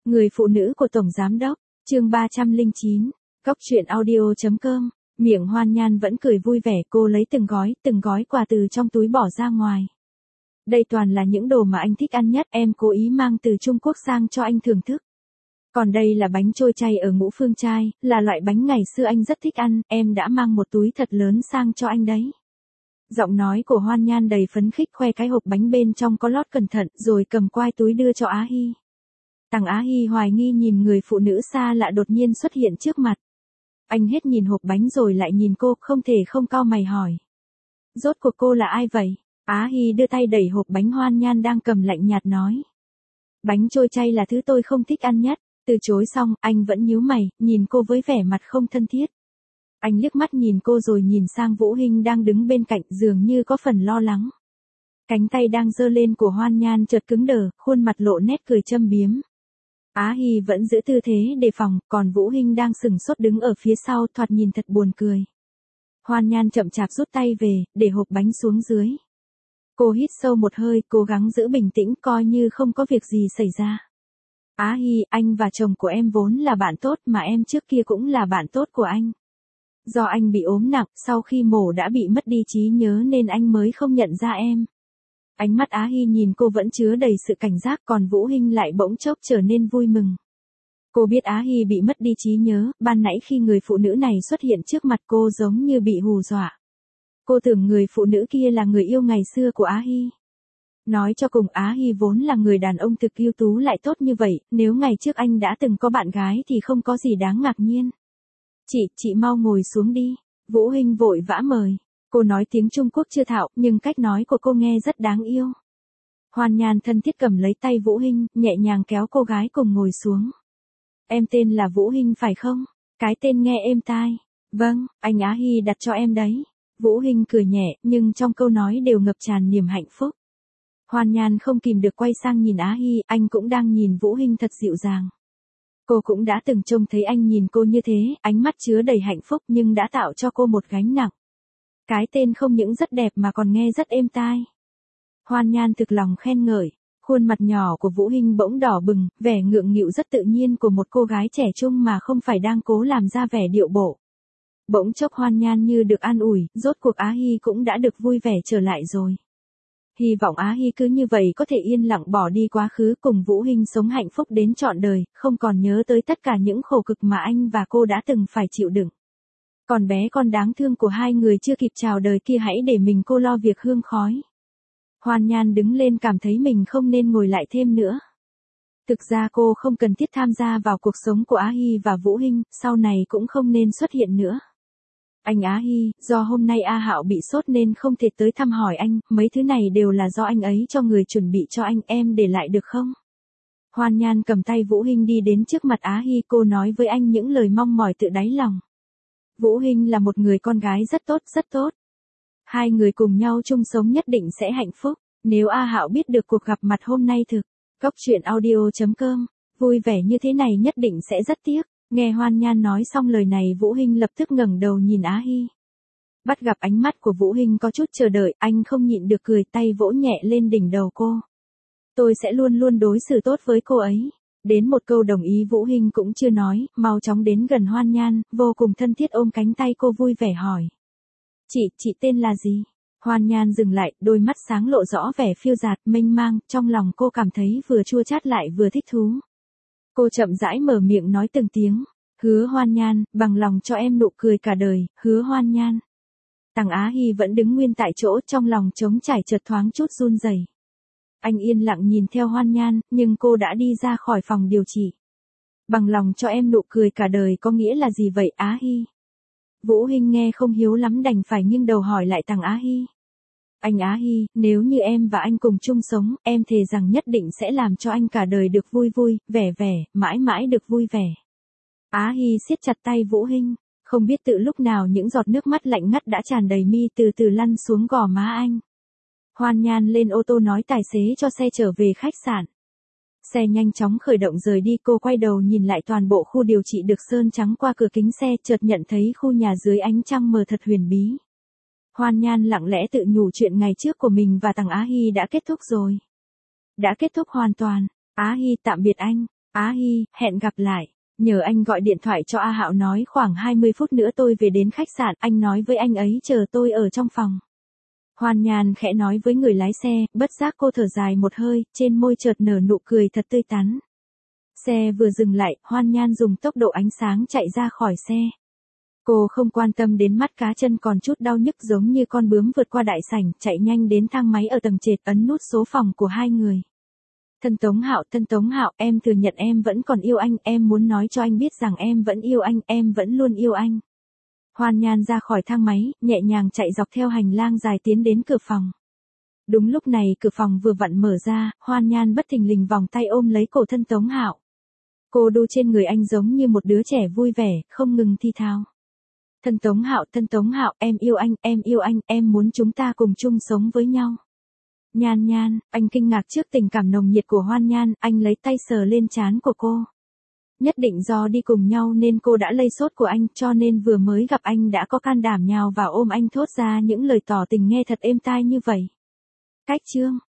Người phụ nữ của Tổng Giám Đốc, chương 309, Cóc truyện audio.com, miệng Hoan Nhan vẫn cười vui vẻ, cô lấy từng gói quà từ trong túi bỏ ra ngoài. Đây toàn là những đồ mà anh thích ăn nhất, em cố ý mang từ Trung Quốc sang cho anh thưởng thức. Còn đây là bánh trôi chay ở Ngũ Phương Trai, là loại bánh ngày xưa anh rất thích ăn, em đã mang một túi thật lớn sang cho anh đấy. Giọng nói của Hoan Nhan đầy phấn khích, khoe cái hộp bánh bên trong có lót cẩn thận rồi cầm quai túi đưa cho Á Hy. Tằng Á Hy hoài nghi nhìn người phụ nữ xa lạ đột nhiên xuất hiện trước mặt. Anh hết nhìn hộp bánh rồi lại nhìn cô, không thể không cau mày hỏi. Rốt cuộc cô là ai vậy? Á Hy đưa tay đẩy hộp bánh Hoan Nhan đang cầm lạnh nhạt nói. Bánh trôi chay là thứ tôi không thích ăn nhất. Từ chối xong, anh vẫn nhíu mày, nhìn cô với vẻ mặt không thân thiết. Anh liếc mắt nhìn cô rồi nhìn sang Vũ Hinh đang đứng bên cạnh, dường như có phần lo lắng. Cánh tay đang giơ lên của Hoan Nhan chợt cứng đờ, khuôn mặt lộ nét cười châm biếm. Á Hy vẫn giữ tư thế đề phòng, còn Vũ Hinh đang sừng sốt đứng ở phía sau, thoạt nhìn thật buồn cười. Hoan Nhan chậm chạp rút tay về, để hộp bánh xuống dưới. Cô hít sâu một hơi, cố gắng giữ bình tĩnh, coi như không có việc gì xảy ra. Á Hy, anh và chồng của em vốn là bạn tốt, mà em trước kia cũng là bạn tốt của anh. Do anh bị ốm nặng, sau khi mổ đã bị mất đi trí nhớ nên anh mới không nhận ra em. Ánh mắt Á Hy nhìn cô vẫn chứa đầy sự cảnh giác, còn Vũ Hinh lại bỗng chốc trở nên vui mừng. Cô biết Á Hy bị mất đi trí nhớ, ban nãy khi người phụ nữ này xuất hiện trước mặt cô giống như bị hù dọa. Cô tưởng người phụ nữ kia là người yêu ngày xưa của Á Hy. Nói cho cùng, Á Hy vốn là người đàn ông thực ưu tú lại tốt như vậy, nếu ngày trước anh đã từng có bạn gái thì không có gì đáng ngạc nhiên. Chị mau ngồi xuống đi. Vũ Hinh vội vã mời. Cô nói tiếng Trung Quốc chưa thạo, nhưng cách nói của cô nghe rất đáng yêu. Hoan Nhan thân thiết cầm lấy tay Vũ Hinh, nhẹ nhàng kéo cô gái cùng ngồi xuống. Em tên là Vũ Hinh phải không? Cái tên nghe êm tai. Vâng, anh Á Hy đặt cho em đấy. Vũ Hinh cười nhẹ, nhưng trong câu nói đều ngập tràn niềm hạnh phúc. Hoan Nhan không kìm được quay sang nhìn Á Hy, anh cũng đang nhìn Vũ Hinh thật dịu dàng. Cô cũng đã từng trông thấy anh nhìn cô như thế, ánh mắt chứa đầy hạnh phúc nhưng đã tạo cho cô một gánh nặng. Cái tên không những rất đẹp mà còn nghe rất êm tai. Hoan Nhan thực lòng khen ngợi, khuôn mặt nhỏ của Vũ Hinh bỗng đỏ bừng, vẻ ngượng nghịu rất tự nhiên của một cô gái trẻ trung mà không phải đang cố làm ra vẻ điệu bộ. Bỗng chốc Hoan Nhan như được an ủi, rốt cuộc Á Hy cũng đã được vui vẻ trở lại rồi. Hy vọng Á Hy cứ như vậy có thể yên lặng bỏ đi quá khứ, cùng Vũ Hinh sống hạnh phúc đến trọn đời, không còn nhớ tới tất cả những khổ cực mà anh và cô đã từng phải chịu đựng. Còn bé con đáng thương của hai người chưa kịp chào đời kia hãy để mình cô lo việc hương khói. Hoan Nhan đứng lên cảm thấy mình không nên ngồi lại thêm nữa. Thực ra cô không cần thiết tham gia vào cuộc sống của Á Hy và Vũ Hinh, sau này cũng không nên xuất hiện nữa. Anh Á Hy, do hôm nay A Hạo bị sốt nên không thể tới thăm hỏi anh, mấy thứ này đều là do anh ấy cho người chuẩn bị cho anh, em để lại được không? Hoan Nhan cầm tay Vũ Hinh đi đến trước mặt Á Hy, cô nói với anh những lời mong mỏi tự đáy lòng. Vũ Hinh là một người con gái rất tốt, rất tốt. Hai người cùng nhau chung sống nhất định sẽ hạnh phúc. Nếu A Hạo biết được cuộc gặp mặt hôm nay thực, Cóc truyện audio.com, vui vẻ như thế này nhất định sẽ rất tiếc. Nghe Hoan Nhan nói xong lời này, Vũ Hinh lập tức ngẩng đầu nhìn Á Hy. Bắt gặp ánh mắt của Vũ Hinh có chút chờ đợi, anh không nhịn được cười, tay vỗ nhẹ lên đỉnh đầu cô. Tôi sẽ luôn luôn đối xử tốt với cô ấy. Đến một câu đồng ý Vũ Hinh cũng chưa nói, mau chóng đến gần Hoan Nhan, vô cùng thân thiết ôm cánh tay cô vui vẻ hỏi. Chị tên là gì? Hoan Nhan dừng lại, đôi mắt sáng lộ rõ vẻ phiêu dạt, mênh mang, trong lòng cô cảm thấy vừa chua chát lại vừa thích thú. Cô chậm rãi mở miệng nói từng tiếng. Hứa Hoan Nhan, bằng lòng cho em nụ cười cả đời, hứa Hoan Nhan. Tằng Á Hy vẫn đứng nguyên tại chỗ, trong lòng trống trải chợt thoáng chút run rẩy. Anh yên lặng nhìn theo Hoan Nhan, nhưng cô đã đi ra khỏi phòng điều trị. Bằng lòng cho em nụ cười cả đời có nghĩa là gì vậy Á Hy? Vũ Hinh nghe không hiếu lắm đành phải nghiêng đầu hỏi lại Tằng Á Hy. Anh Á Hy, nếu như em và anh cùng chung sống, em thề rằng nhất định sẽ làm cho anh cả đời được vui vui, vẻ vẻ, mãi mãi được vui vẻ. Á Hy siết chặt tay Vũ Hinh, không biết từ lúc nào những giọt nước mắt lạnh ngắt đã tràn đầy mi từ từ lăn xuống gò má anh. Hoan Nhan lên ô tô nói tài xế cho xe trở về khách sạn. Xe nhanh chóng khởi động rời đi, cô quay đầu nhìn lại toàn bộ khu điều trị được sơn trắng qua cửa kính xe, chợt nhận thấy khu nhà dưới ánh trăng mờ thật huyền bí. Hoan Nhan lặng lẽ tự nhủ chuyện ngày trước của mình và Tằng Á Hy đã kết thúc rồi. Đã kết thúc hoàn toàn. Á Hy tạm biệt anh. Á hi, hẹn gặp lại. Nhờ anh gọi điện thoại cho A Hạo nói khoảng 20 phút nữa tôi về đến khách sạn, anh nói với anh ấy chờ tôi ở trong phòng. Hoan Nhan khẽ nói với người lái xe, bất giác cô thở dài một hơi, trên môi chợt nở nụ cười thật tươi tắn. Xe vừa dừng lại, Hoan Nhan dùng tốc độ ánh sáng chạy ra khỏi xe. Cô không quan tâm đến mắt cá chân còn chút đau nhức giống như con bướm vượt qua đại sảnh, chạy nhanh đến thang máy ở tầng trệt ấn nút số phòng của hai người. Thân Tống Hạo, em thừa nhận em vẫn còn yêu anh, em muốn nói cho anh biết rằng em vẫn yêu anh, em vẫn luôn yêu anh. Hoan Nhan ra khỏi thang máy, nhẹ nhàng chạy dọc theo hành lang dài tiến đến cửa phòng. Đúng lúc này cửa phòng vừa vặn mở ra, Hoan Nhan bất thình lình vòng tay ôm lấy cổ thân Tống Hạo. Cô đu trên người anh giống như một đứa trẻ vui vẻ, không ngừng thi thao. Thân Tống Hạo, em yêu anh, em muốn chúng ta cùng chung sống với nhau. Nhan Nhan, anh kinh ngạc trước tình cảm nồng nhiệt của Hoan Nhan, anh lấy tay sờ lên trán của cô. Nhất định do đi cùng nhau nên cô đã lây sốt của anh, cho nên vừa mới gặp anh đã có can đảm nhào vào ôm anh thốt ra những lời tỏ tình nghe thật êm tai như vậy. Cách chương